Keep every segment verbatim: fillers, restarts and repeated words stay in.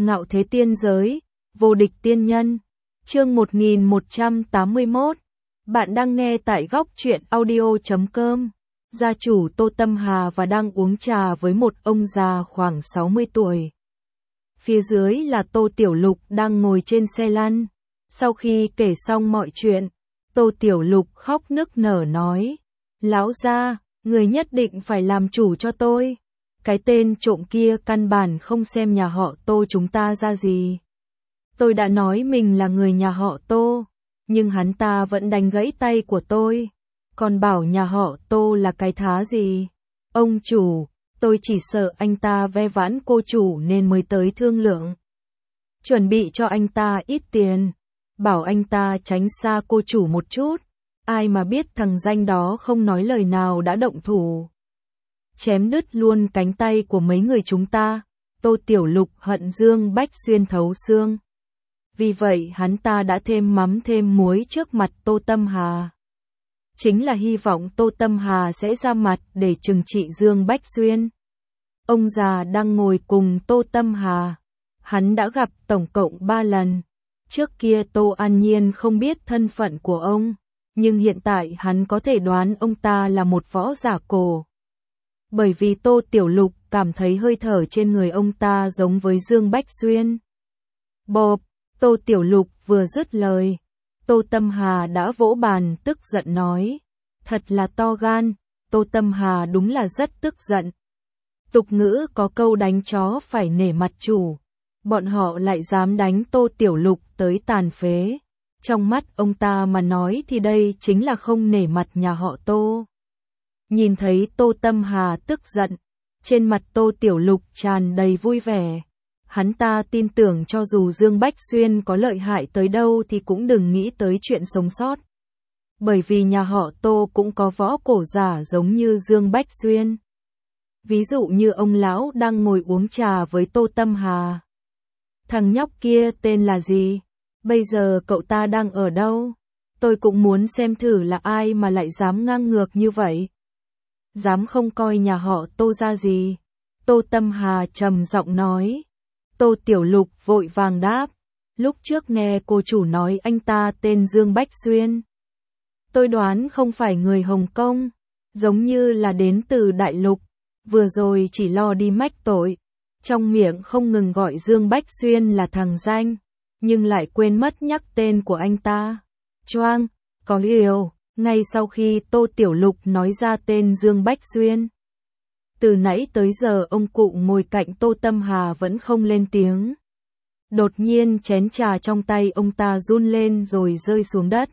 Ngạo thế tiên giới, vô địch tiên nhân. Chương một nghìn một trăm tám mươi mốt. Bạn đang nghe tại góc truyện audio chấm com. Gia chủ Tô Tâm Hà và đang uống trà với một ông già khoảng sáu mươi tuổi. Phía dưới là Tô Tiểu Lục đang ngồi trên xe lăn. Sau khi kể xong mọi chuyện, Tô Tiểu Lục khóc nức nở nói: "Lão gia, người nhất định phải làm chủ cho tôi. Cái tên trộm kia căn bản không xem nhà họ Tô chúng ta ra gì. Tôi đã nói mình là người nhà họ Tô, nhưng hắn ta vẫn đánh gãy tay của tôi, còn bảo nhà họ Tô là cái thá gì. Ông chủ, tôi chỉ sợ anh ta ve vãn cô chủ nên mới tới thương lượng. Chuẩn bị cho anh ta ít tiền, bảo anh ta tránh xa cô chủ một chút. Ai mà biết thằng danh đó không nói lời nào đã động thủ, chém đứt luôn cánh tay của mấy người chúng ta." Tô Tiểu Lục hận Dương Bách Xuyên thấu xương. Vì vậy hắn ta đã thêm mắm thêm muối trước mặt Tô Tâm Hà. Chính là hy vọng Tô Tâm Hà sẽ ra mặt để trừng trị Dương Bách Xuyên. Ông già đang ngồi cùng Tô Tâm Hà. Hắn đã gặp tổng cộng ba lần. Trước kia Tô An Nhiên không biết thân phận của ông, nhưng hiện tại hắn có thể đoán ông ta là một võ giả cổ. Bởi vì Tô Tiểu Lục cảm thấy hơi thở trên người ông ta giống với Dương Bách Xuyên. Bộp, Tô Tiểu Lục vừa dứt lời, Tô Tâm Hà đã vỗ bàn tức giận nói: "Thật là to gan." Tô Tâm Hà đúng là rất tức giận. Tục ngữ có câu đánh chó phải nể mặt chủ. Bọn họ lại dám đánh Tô Tiểu Lục tới tàn phế. Trong mắt ông ta mà nói thì đây chính là không nể mặt nhà họ Tô. Nhìn thấy Tô Tâm Hà tức giận, trên mặt Tô Tiểu Lục tràn đầy vui vẻ. Hắn ta tin tưởng cho dù Dương Bách Xuyên có lợi hại tới đâu thì cũng đừng nghĩ tới chuyện sống sót. Bởi vì nhà họ Tô cũng có võ cổ giả giống như Dương Bách Xuyên. Ví dụ như ông lão đang ngồi uống trà với Tô Tâm Hà. "Thằng nhóc kia tên là gì? Bây giờ cậu ta đang ở đâu? Tôi cũng muốn xem thử là ai mà lại dám ngang ngược như vậy. Dám không coi nhà họ Tô ra gì." Tô Tâm Hà trầm giọng nói. Tô Tiểu Lục vội vàng đáp: "Lúc trước nghe cô chủ nói anh ta tên Dương Bách Xuyên. Tôi đoán không phải người Hồng Kông, giống như là đến từ Đại Lục. Vừa rồi chỉ lo đi mách tội, trong miệng không ngừng gọi Dương Bách Xuyên là thằng danh, nhưng lại quên mất nhắc tên của anh ta." Choang, có điều, ngay sau khi Tô Tiểu Lục nói ra tên Dương Bách Xuyên, từ nãy tới giờ ông cụ ngồi cạnh Tô Tâm Hà vẫn không lên tiếng. Đột nhiên chén trà trong tay ông ta run lên rồi rơi xuống đất.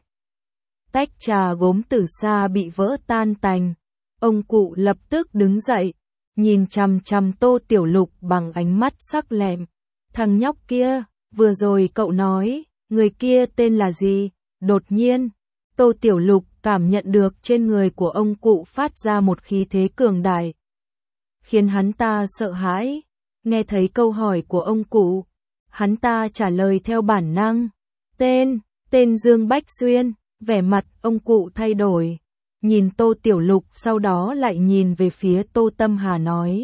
Tách trà gốm từ xa bị vỡ tan tành. Ông cụ lập tức đứng dậy, nhìn chằm chằm Tô Tiểu Lục bằng ánh mắt sắc lẹm. "Thằng nhóc kia, vừa rồi cậu nói, người kia tên là gì?" Đột nhiên, Tô Tiểu Lục cảm nhận được trên người của ông cụ phát ra một khí thế cường đại, khiến hắn ta sợ hãi. Nghe thấy câu hỏi của ông cụ, hắn ta trả lời theo bản năng: "Tên, tên Dương Bách Xuyên." Vẻ mặt ông cụ thay đổi, nhìn Tô Tiểu Lục sau đó lại nhìn về phía Tô Tâm Hà nói: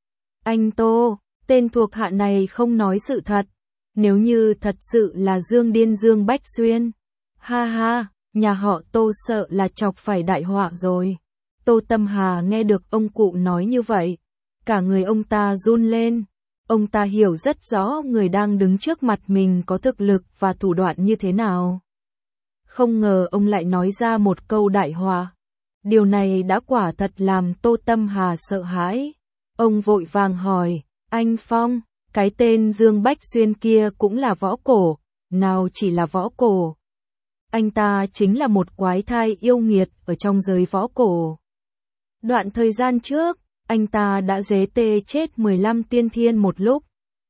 "Anh Tô, tên thuộc hạ này không nói sự thật. Nếu như thật sự là Dương Điên Dương Bách Xuyên, ha ha, nhà họ Tô sợ là chọc phải đại họa rồi." Tô Tâm Hà nghe được ông cụ nói như vậy, cả người ông ta run lên. Ông ta hiểu rất rõ người đang đứng trước mặt mình có thực lực và thủ đoạn như thế nào. Không ngờ ông lại nói ra một câu đại họa. Điều này đã quả thật làm Tô Tâm Hà sợ hãi. Ông vội vàng hỏi: "Anh Phong, cái tên Dương Bách Xuyên kia cũng là võ cổ?" "Nào chỉ là võ cổ. Anh ta chính là một quái thai yêu nghiệt ở trong giới võ cổ. Đoạn thời gian trước, anh ta đã dế tê chết mười lăm tiên thiên một lúc.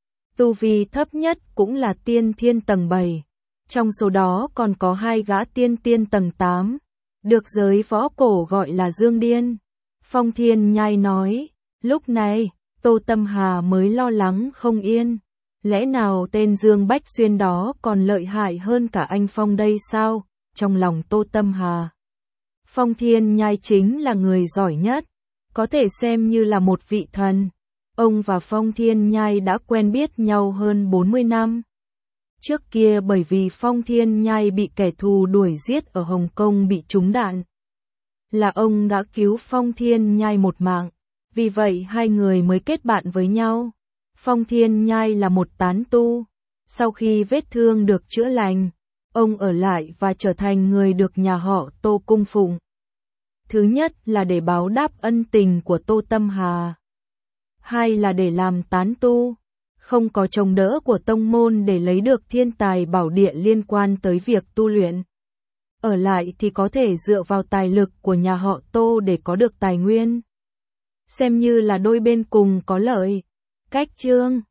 Tu vi thấp nhất cũng là tiên thiên tầng bảy. Trong số đó còn có hai gã tiên tiên tầng tám, được giới võ cổ gọi là Dương Điên." Phong Thiên Nhai nói. Lúc này, Tô Tâm Hà mới lo lắng không yên. Lẽ nào tên Dương Bách Xuyên đó còn lợi hại hơn cả anh Phong đây sao? Trong lòng Tô Tâm Hà, Phong Thiên Nhai chính là người giỏi nhất, có thể xem như là một vị thần. Ông và Phong Thiên Nhai đã quen biết nhau hơn bốn mươi năm. Trước kia bởi vì Phong Thiên Nhai bị kẻ thù đuổi giết ở Hồng Kông bị trúng đạn, là ông đã cứu Phong Thiên Nhai một mạng, vì vậy hai người mới kết bạn với nhau. Phong Thiên Nhai là một tán tu, sau khi vết thương được chữa lành, ông ở lại và trở thành người được nhà họ Tô cung phụng. Thứ nhất là để báo đáp ân tình của Tô Tâm Hà. Hai là để làm tán tu, không có chống đỡ của tông môn để lấy được thiên tài bảo địa liên quan tới việc tu luyện. Ở lại thì có thể dựa vào tài lực của nhà họ Tô để có được tài nguyên. Xem như là đôi bên cùng có lợi. Cách chương